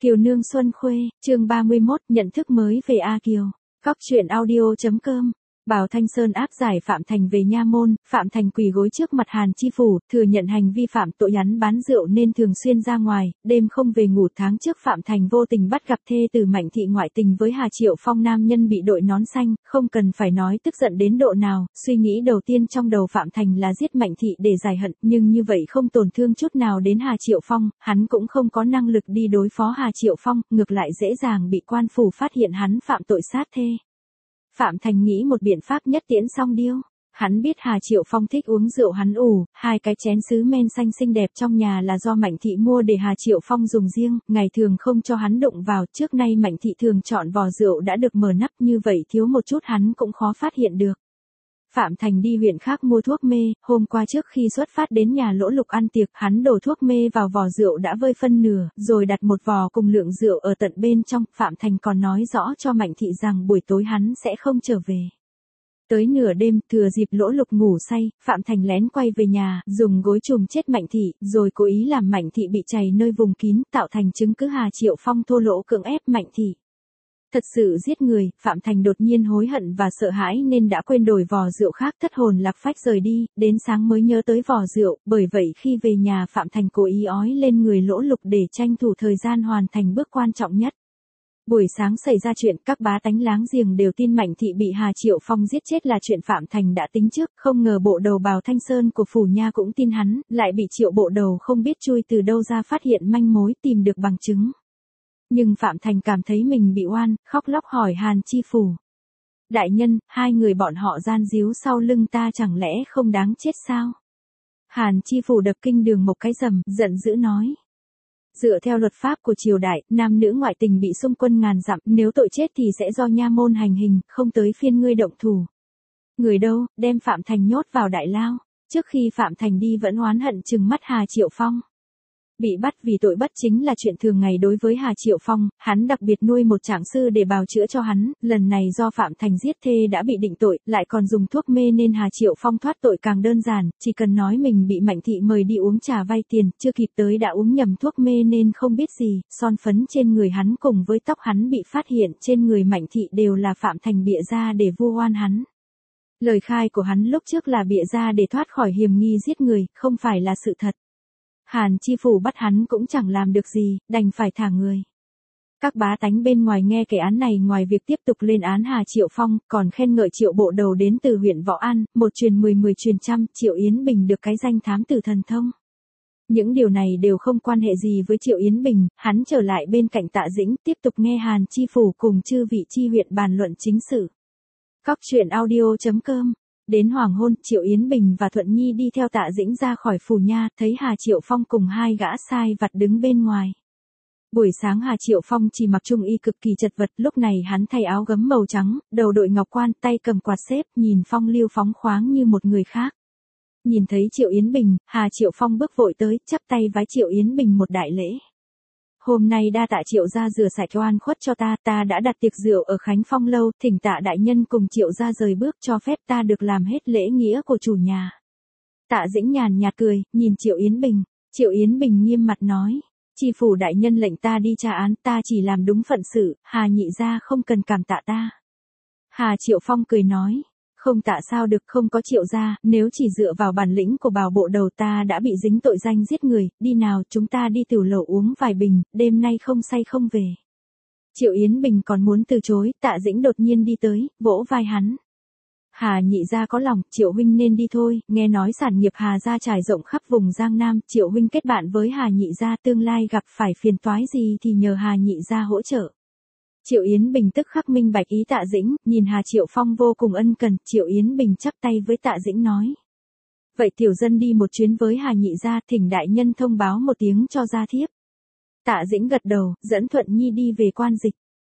Kiều Nương Xuân Khuê, chương 31, nhận thức mới về A Kiều. Góc truyện audio.com. Bảo Thanh Sơn áp giải Phạm Thành về nha môn, Phạm Thành quỳ gối trước mặt Hàn Chi Phủ, thừa nhận hành vi phạm tội hắn bán rượu nên thường xuyên ra ngoài, đêm không về ngủ. Tháng trước Phạm Thành vô tình bắt gặp thê tử Mạnh Thị ngoại tình với Hà Triệu Phong, nam nhân bị đội nón xanh, không cần phải nói tức giận đến độ nào, suy nghĩ đầu tiên trong đầu Phạm Thành là giết Mạnh Thị để giải hận, nhưng như vậy không tổn thương chút nào đến Hà Triệu Phong, hắn cũng không có năng lực đi đối phó Hà Triệu Phong, ngược lại dễ dàng bị quan phủ phát hiện hắn phạm tội sát thê. Phạm Thành nghĩ một biện pháp nhất tiễn song điêu. Hắn biết Hà Triệu Phong thích uống rượu hắn ủ, hai cái chén sứ men xanh xinh đẹp trong nhà là do Mạnh Thị mua để Hà Triệu Phong dùng riêng, ngày thường không cho hắn đụng vào. Trước nay Mạnh Thị thường chọn vò rượu đã được mở nắp, như vậy thiếu một chút hắn cũng khó phát hiện được. Phạm Thành đi huyện khác mua thuốc mê, hôm qua trước khi xuất phát đến nhà Lỗ Lục ăn tiệc, hắn đổ thuốc mê vào vò rượu đã vơi phân nửa, rồi đặt một vò cùng lượng rượu ở tận bên trong. Phạm Thành còn nói rõ cho Mạnh Thị rằng buổi tối hắn sẽ không trở về. Tới nửa đêm, thừa dịp Lỗ Lục ngủ say, Phạm Thành lén quay về nhà, dùng gối trùm chết Mạnh Thị, rồi cố ý làm Mạnh Thị bị chày nơi vùng kín, tạo thành chứng cứ Hà Triệu Phong thô lỗ cưỡng ép Mạnh Thị. Thật sự giết người, Phạm Thành đột nhiên hối hận và sợ hãi nên đã quên đổi vò rượu khác, thất hồn lạc phách rời đi, đến sáng mới nhớ tới vò rượu, bởi vậy khi về nhà Phạm Thành cố ý ói lên người Lỗ Lục để tranh thủ thời gian hoàn thành bước quan trọng nhất. Buổi sáng xảy ra chuyện, các bá tánh láng giềng đều tin Mạnh Thị bị Hà Triệu Phong giết chết là chuyện Phạm Thành đã tính trước, không ngờ bộ đầu Bảo Thanh Sơn của phủ nha cũng tin hắn, lại bị Triệu bộ đầu không biết chui từ đâu ra phát hiện manh mối, tìm được bằng chứng. Nhưng Phạm Thành cảm thấy mình bị oan, khóc lóc hỏi Hàn Chi Phủ. Đại nhân, hai người bọn họ gian díu sau lưng ta chẳng lẽ không đáng chết sao? Hàn Chi Phủ đập kinh đường một cái rầm, giận dữ nói. Dựa theo luật pháp của triều đại, nam nữ ngoại tình bị xung quân ngàn dặm, nếu tội chết thì sẽ do nha môn hành hình, không tới phiên ngươi động thủ. Người đâu, đem Phạm Thành nhốt vào đại lao. Trước khi Phạm Thành đi vẫn oán hận trừng mắt Hà Triệu Phong. Bị bắt vì tội bất chính là chuyện thường ngày đối với Hà Triệu Phong, hắn đặc biệt nuôi một trạng sư để bào chữa cho hắn, lần này do Phạm Thành giết thê đã bị định tội, lại còn dùng thuốc mê nên Hà Triệu Phong thoát tội càng đơn giản, chỉ cần nói mình bị Mạnh Thị mời đi uống trà vay tiền, chưa kịp tới đã uống nhầm thuốc mê nên không biết gì, son phấn trên người hắn cùng với tóc hắn bị phát hiện trên người Mạnh Thị đều là Phạm Thành bịa ra để vu oan hắn. Lời khai của hắn lúc trước là bịa ra để thoát khỏi hiểm nghi giết người, không phải là sự thật. Hàn Chi Phủ bắt hắn cũng chẳng làm được gì, đành phải thả người. Các bá tánh bên ngoài nghe cái án này ngoài việc tiếp tục lên án Hà Triệu Phong, còn khen ngợi Triệu bộ đầu đến từ huyện Võ An, một truyền 10 truyền trăm, Triệu Yến Bình được cái danh thám tử thần thông. Những điều này đều không quan hệ gì với Triệu Yến Bình, hắn trở lại bên cạnh Tạ Dĩnh, tiếp tục nghe Hàn Chi Phủ cùng chư vị chi huyện bàn luận chính sự. Góc truyện audio.com. Đến hoàng hôn, Triệu Yến Bình và Thuận Nhi đi theo Tạ Dĩnh ra khỏi phủ nha, thấy Hà Triệu Phong cùng hai gã sai vặt đứng bên ngoài. Buổi sáng Hà Triệu Phong chỉ mặc trung y cực kỳ chật vật, lúc này hắn thay áo gấm màu trắng, đầu đội ngọc quan, tay cầm quạt xếp, nhìn phong lưu phóng khoáng như một người khác. Nhìn thấy Triệu Yến Bình, Hà Triệu Phong bước vội tới, chắp tay vái Triệu Yến Bình một đại lễ. Hôm nay đa tạ Triệu gia rửa sạch oan khuất cho ta đã đặt tiệc rượu ở Khánh Phong lâu, thỉnh Tạ đại nhân cùng Triệu gia rời bước cho phép ta được làm hết lễ nghĩa của chủ nhà. Tạ Dĩnh nhàn nhạt cười, nhìn Triệu Yến Bình. Triệu Yến Bình nghiêm mặt nói, Chi phủ đại nhân lệnh ta đi tra án, ta chỉ làm đúng phận sự, Hà nhị gia không cần cảm tạ ta. Hà Triệu Phong cười nói, không tạ sao được, không có Triệu gia, nếu chỉ dựa vào bản lĩnh của Bảo bộ đầu ta đã bị dính tội danh giết người, đi nào chúng ta đi tiểu lầu uống vài bình, đêm nay không say không về. Triệu Yến Bình còn muốn từ chối, Tạ Dĩnh đột nhiên đi tới, vỗ vai hắn. Hà nhị gia có lòng, Triệu huynh nên đi thôi, nghe nói sản nghiệp Hà gia trải rộng khắp vùng Giang Nam, Triệu huynh kết bạn với Hà nhị gia, tương lai gặp phải phiền toái gì thì nhờ Hà nhị gia hỗ trợ. Triệu Yến Bình tức khắc minh bạch ý Tạ Dĩnh, nhìn Hà Triệu Phong vô cùng ân cần, Triệu Yến Bình chắp tay với Tạ Dĩnh nói. Vậy tiểu dân đi một chuyến với Hà nhị gia, thỉnh đại nhân thông báo một tiếng cho gia thiếp. Tạ Dĩnh gật đầu, dẫn Thuận Nhi đi về quan dịch.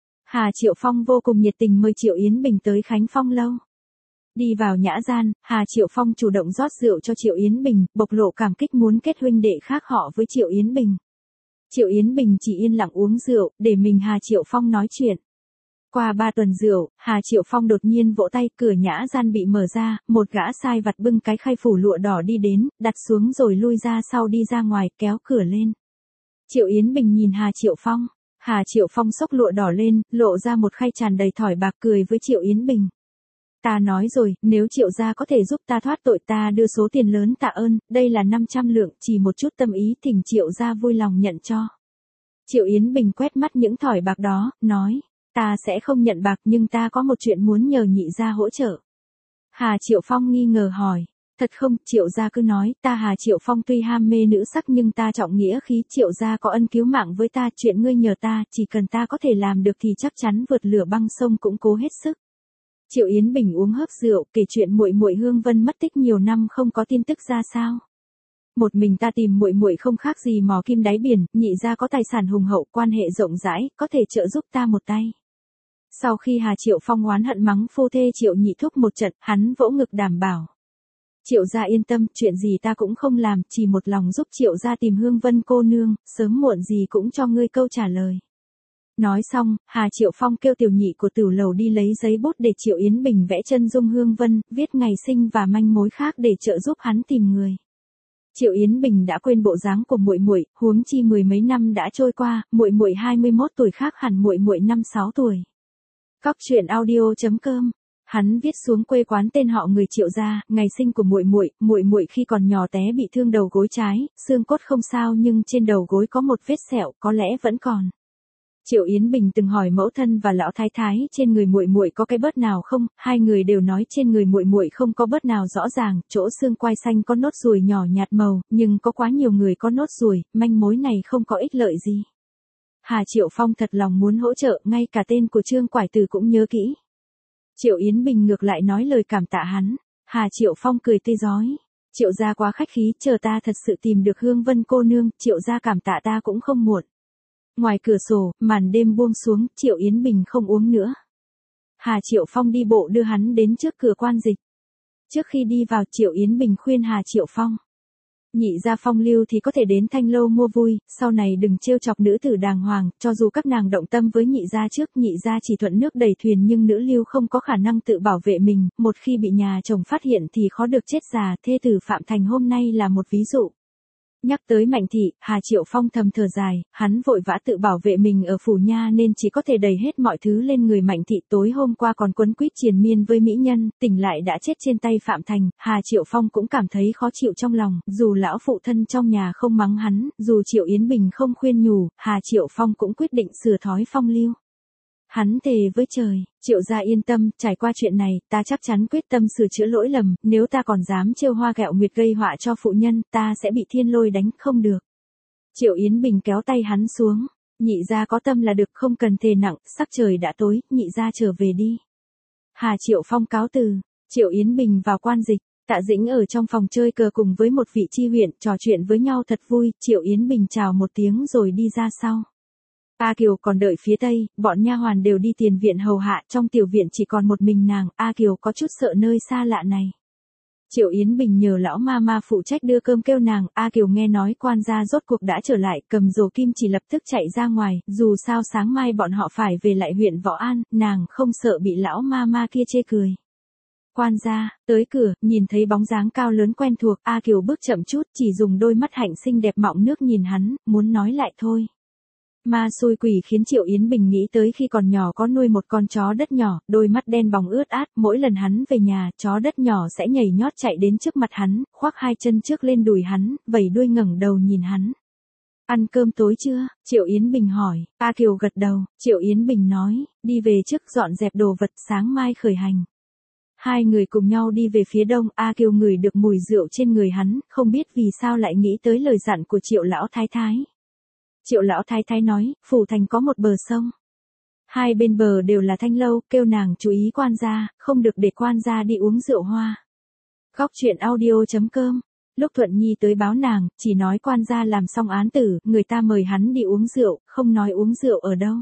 Hà Triệu Phong vô cùng nhiệt tình mời Triệu Yến Bình tới Khánh Phong lâu. Đi vào nhã gian, Hà Triệu Phong chủ động rót rượu cho Triệu Yến Bình, bộc lộ cảm kích muốn kết huynh đệ khác họ với Triệu Yến Bình. Triệu Yến Bình chỉ yên lặng uống rượu, để mình Hà Triệu Phong nói chuyện. Qua 3 tuần rượu, Hà Triệu Phong đột nhiên vỗ tay, cửa nhã gian bị mở ra, một gã sai vặt bưng cái khay phủ lụa đỏ đi đến, đặt xuống rồi lui ra sau đi ra ngoài, kéo cửa lên. Triệu Yến Bình nhìn Hà Triệu Phong. Hà Triệu Phong xốc lụa đỏ lên, lộ ra một khay tràn đầy thỏi bạc cười với Triệu Yến Bình. Ta nói rồi, nếu Triệu gia có thể giúp ta thoát tội ta đưa số tiền lớn tạ ơn, đây là 500 lượng, chỉ một chút tâm ý thỉnh Triệu gia vui lòng nhận cho. Triệu Yến Bình quét mắt những thỏi bạc đó, nói, ta sẽ không nhận bạc nhưng ta có một chuyện muốn nhờ nhị gia hỗ trợ. Hà Triệu Phong nghi ngờ hỏi, thật không? Triệu gia cứ nói, ta Hà Triệu Phong tuy ham mê nữ sắc nhưng ta trọng nghĩa khí, Triệu gia có ân cứu mạng với ta, chuyện ngươi nhờ ta, chỉ cần ta có thể làm được thì chắc chắn vượt lửa băng sông cũng cố hết sức. Triệu Yến Bình uống hớp rượu, kể chuyện muội muội Hương Vân mất tích nhiều năm không có tin tức ra sao. Một mình ta tìm muội muội không khác gì mò kim đáy biển, nhị gia có tài sản hùng hậu, quan hệ rộng rãi, có thể trợ giúp ta một tay. Sau khi Hà Triệu Phong oán hận mắng phu thê Triệu Nhị Thúc một trận, hắn vỗ ngực đảm bảo. Triệu gia yên tâm, chuyện gì ta cũng không làm, chỉ một lòng giúp Triệu gia tìm Hương Vân cô nương, sớm muộn gì cũng cho ngươi câu trả lời. Nói xong, Hà Triệu Phong kêu tiểu nhị của Tửu Lầu đi lấy giấy bút để Triệu Yến Bình vẽ chân dung Hương Vân, viết ngày sinh và manh mối khác để trợ giúp hắn tìm người. Triệu Yến Bình đã quên bộ dáng của muội muội, huống chi mười mấy năm đã trôi qua, muội muội 21 tuổi khác hẳn muội muội 5-6 tuổi. Cóc truyện audio.com. Hắn viết xuống quê quán tên họ người Triệu gia, ngày sinh của muội muội khi còn nhỏ té bị thương đầu gối trái, xương cốt không sao nhưng trên đầu gối có một vết sẹo, có lẽ vẫn còn. Triệu Yến Bình từng hỏi mẫu thân và lão thái thái trên người muội muội có cái bớt nào không, hai người đều nói trên người muội muội không có bớt nào rõ ràng, chỗ xương quai xanh có nốt ruồi nhỏ nhạt màu, nhưng có quá nhiều người có nốt ruồi, manh mối này không có ích lợi gì. Hà Triệu Phong thật lòng muốn hỗ trợ, ngay cả tên của Trương Quải Từ cũng nhớ kỹ. Triệu Yến Bình ngược lại nói lời cảm tạ hắn. Hà Triệu Phong cười tươi rói. Triệu gia quá khách khí, chờ ta thật sự tìm được Hương Vân cô nương, Triệu gia cảm tạ ta cũng không muộn. Ngoài cửa sổ, màn đêm buông xuống, Triệu Yến Bình không uống nữa. Hà Triệu Phong đi bộ đưa hắn đến trước cửa quan dịch. Trước khi đi vào, Triệu Yến Bình khuyên Hà Triệu Phong. Nhị gia phong lưu thì có thể đến Thanh Lâu mua vui, sau này đừng trêu chọc nữ tử đàng hoàng, cho dù các nàng động tâm với nhị gia trước, nhị gia chỉ thuận nước đẩy thuyền nhưng nữ lưu không có khả năng tự bảo vệ mình, một khi bị nhà chồng phát hiện thì khó được chết già, thê tử Phạm Thành hôm nay là một ví dụ. Nhắc tới Mạnh thị, Hà Triệu Phong thầm thở dài, hắn vội vã tự bảo vệ mình ở phủ nha nên chỉ có thể đẩy hết mọi thứ lên người Mạnh thị. Tối hôm qua còn quấn quýt triền miên với mỹ nhân, tỉnh lại đã chết trên tay Phạm Thành. Hà Triệu Phong cũng cảm thấy khó chịu trong lòng, dù lão phụ thân trong nhà không mắng hắn, dù Triệu Yến Bình không khuyên nhủ, Hà Triệu Phong cũng quyết định sửa thói phong lưu. Hắn thề với trời, Triệu gia yên tâm, trải qua chuyện này, ta chắc chắn quyết tâm sửa chữa lỗi lầm, nếu ta còn dám trêu hoa ghẹo nguyệt gây họa cho phụ nhân, ta sẽ bị thiên lôi đánh, không được. Triệu Yến Bình kéo tay hắn xuống, nhị gia có tâm là được, không cần thề nặng, sắc trời đã tối, nhị gia trở về đi. Hà Triệu Phong cáo từ, Triệu Yến Bình vào quan dịch, Tạ Dĩnh ở trong phòng chơi cờ cùng với một vị chi huyện, trò chuyện với nhau thật vui, Triệu Yến Bình chào một tiếng rồi đi ra sau. A Kiều còn đợi phía tây, bọn nha hoàn đều đi tiền viện hầu hạ, trong tiểu viện chỉ còn một mình nàng, A Kiều có chút sợ nơi xa lạ này. Triệu Yến Bình nhờ lão ma phụ trách đưa cơm kêu nàng, A Kiều nghe nói quan gia rốt cuộc đã trở lại, cầm rổ kim chỉ lập tức chạy ra ngoài, dù sao sáng mai bọn họ phải về lại huyện Võ An, nàng không sợ bị lão ma kia chê cười. Quan gia, tới cửa, nhìn thấy bóng dáng cao lớn quen thuộc, A Kiều bước chậm chút, chỉ dùng đôi mắt hạnh xinh đẹp mọng nước nhìn hắn, muốn nói lại thôi. Ma xui quỷ khiến Triệu Yến Bình nghĩ tới khi còn nhỏ có nuôi một con chó đất nhỏ, đôi mắt đen bóng ướt át, mỗi lần hắn về nhà, chó đất nhỏ sẽ nhảy nhót chạy đến trước mặt hắn, khoác hai chân trước lên đùi hắn, vẩy đuôi ngẩng đầu nhìn hắn. Ăn cơm tối chưa? Triệu Yến Bình hỏi. A Kiều gật đầu, Triệu Yến Bình nói, đi về trước dọn dẹp đồ vật, sáng mai khởi hành. Hai người cùng nhau đi về phía đông, A Kiều ngửi được mùi rượu trên người hắn, không biết vì sao lại nghĩ tới lời dặn của Triệu lão thái thái. Triệu lão thái thái nói, phủ thành có một bờ sông. Hai bên bờ đều là Thanh Lâu, kêu nàng chú ý quan gia, không được để quan gia đi uống rượu hoa. Cóc truyện audio.com. Lúc Thuận Nhi tới báo nàng, chỉ nói quan gia làm xong án tử, người ta mời hắn đi uống rượu, không nói uống rượu ở đâu.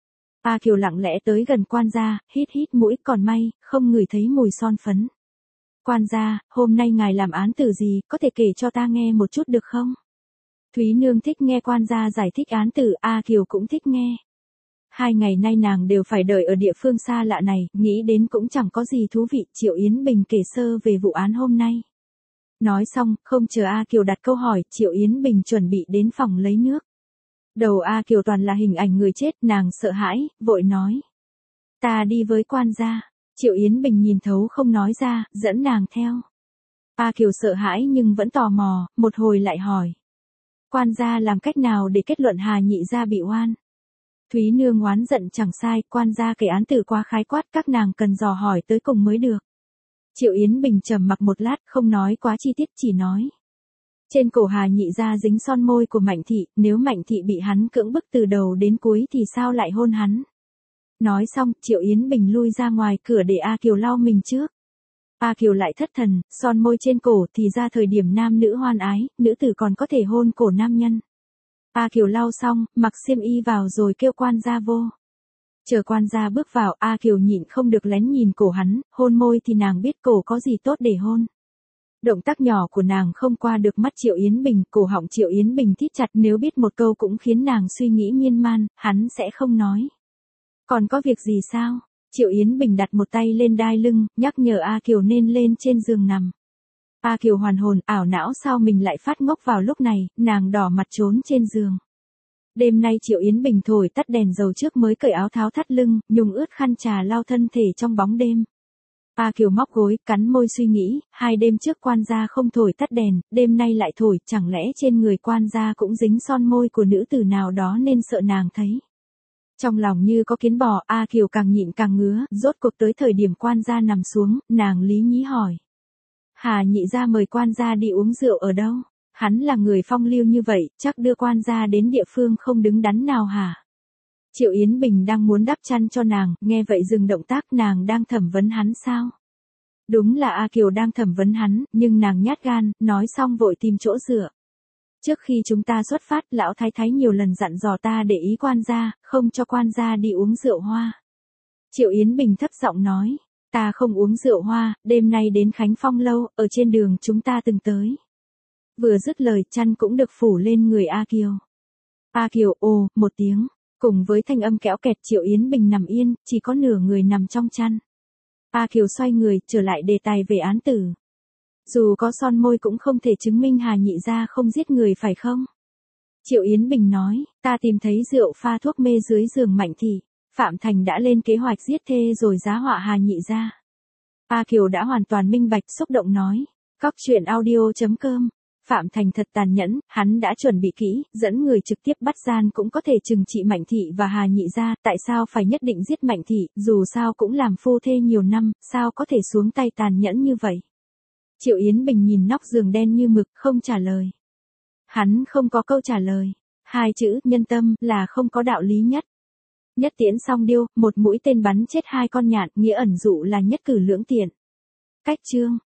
A Kiều lặng lẽ tới gần quan gia, hít mũi, còn may, không ngửi thấy mùi son phấn. Quan gia, hôm nay ngài làm án tử gì, có thể kể cho ta nghe một chút được không? Thúy Nương thích nghe quan gia giải thích án tử, A Kiều cũng thích nghe. 2 ngày nay nàng đều phải đợi ở địa phương xa lạ này, nghĩ đến cũng chẳng có gì thú vị. Triệu Yến Bình kể sơ về vụ án hôm nay. Nói xong, không chờ A Kiều đặt câu hỏi, Triệu Yến Bình chuẩn bị đến phòng lấy nước. Đầu A Kiều toàn là hình ảnh người chết, nàng sợ hãi, vội nói. Ta đi với quan gia. Triệu Yến Bình nhìn thấu không nói ra, dẫn nàng theo. A Kiều sợ hãi nhưng vẫn tò mò, một hồi lại hỏi. Quan gia làm cách nào để kết luận Hà Nhị gia bị oan? Thúy Nương oán giận chẳng sai, quan gia kể án tử quá khái quát, các nàng cần dò hỏi tới cùng mới được. Triệu Yến Bình trầm mặc một lát, không nói quá chi tiết, chỉ nói. Trên cổ Hà Nhị gia dính son môi của Mạnh thị, nếu Mạnh thị bị hắn cưỡng bức từ đầu đến cuối thì sao lại hôn hắn? Nói xong, Triệu Yến Bình lui ra ngoài cửa để A Kiều lau mình trước. A Kiều lại thất thần, son môi trên cổ thì ra thời điểm nam nữ hoan ái, nữ tử còn có thể hôn cổ nam nhân. A Kiều lau xong, mặc xiêm y vào rồi kêu quan gia vô. Chờ quan gia bước vào, A Kiều nhịn không được lén nhìn cổ hắn, hôn môi thì nàng biết cổ có gì tốt để hôn. Động tác nhỏ của nàng không qua được mắt Triệu Yến Bình, cổ họng Triệu Yến Bình thít chặt, nếu biết một câu cũng khiến nàng suy nghĩ miên man, hắn sẽ không nói. Còn có việc gì sao? Triệu Yến Bình đặt một tay lên đai lưng, nhắc nhở A Kiều nên lên trên giường nằm. A Kiều hoàn hồn, ảo não sao mình lại phát ngốc vào lúc này, nàng đỏ mặt trốn trên giường. Đêm nay Triệu Yến Bình thổi tắt đèn dầu trước mới cởi áo tháo thắt lưng, nhung ướt khăn trà lau thân thể trong bóng đêm. A Kiều móc gối, cắn môi suy nghĩ, 2 đêm trước quan gia không thổi tắt đèn, đêm nay lại thổi, chẳng lẽ trên người quan gia cũng dính son môi của nữ tử nào đó nên sợ nàng thấy. Trong lòng như có kiến bò, A Kiều càng nhịn càng ngứa, rốt cuộc tới thời điểm quan gia nằm xuống, nàng lý nhí hỏi. Hà Nhị gia mời quan gia đi uống rượu ở đâu? Hắn là người phong lưu như vậy, chắc đưa quan gia đến địa phương không đứng đắn nào hả? Triệu Yến Bình đang muốn đắp chăn cho nàng, nghe vậy dừng động tác, nàng đang thẩm vấn hắn sao? Đúng là A Kiều đang thẩm vấn hắn, nhưng nàng nhát gan, nói xong vội tìm chỗ dựa. Trước khi chúng ta xuất phát, lão thái thái nhiều lần dặn dò ta để ý quan gia, không cho quan gia đi uống rượu hoa. Triệu Yến Bình thấp giọng nói, ta không uống rượu hoa, đêm nay đến Khánh Phong lâu, ở trên đường chúng ta từng tới. Vừa dứt lời, chăn cũng được phủ lên người A Kiều. A Kiều ồ, một tiếng, cùng với thanh âm kéo kẹt, Triệu Yến Bình nằm yên, chỉ có nửa người nằm trong chăn. A Kiều xoay người, trở lại đề tài về án tử. Dù có son môi cũng không thể chứng minh Hà Nhị gia không giết người phải không? Triệu Yến Bình nói, ta tìm thấy rượu pha thuốc mê dưới giường Mạnh thị, Phạm Thành đã lên kế hoạch giết thê rồi giá họa Hà Nhị gia. A Kiều đã hoàn toàn minh bạch, xúc động nói, Cóc truyện audio.com. Phạm Thành thật tàn nhẫn, hắn đã chuẩn bị kỹ, dẫn người trực tiếp bắt gian cũng có thể trừng trị Mạnh thị và Hà Nhị gia, tại sao phải nhất định giết Mạnh thị, dù sao cũng làm phu thê nhiều năm, sao có thể xuống tay tàn nhẫn như vậy. Triệu Yến Bình nhìn nóc giường đen như mực, không trả lời. Hắn không có câu trả lời. 2 chữ, nhân tâm, là không có đạo lý nhất. Nhất tiễn song điêu, một mũi tên bắn chết 2 con nhạn, nghĩa ẩn dụ là nhất cử lưỡng tiện. Cách chương.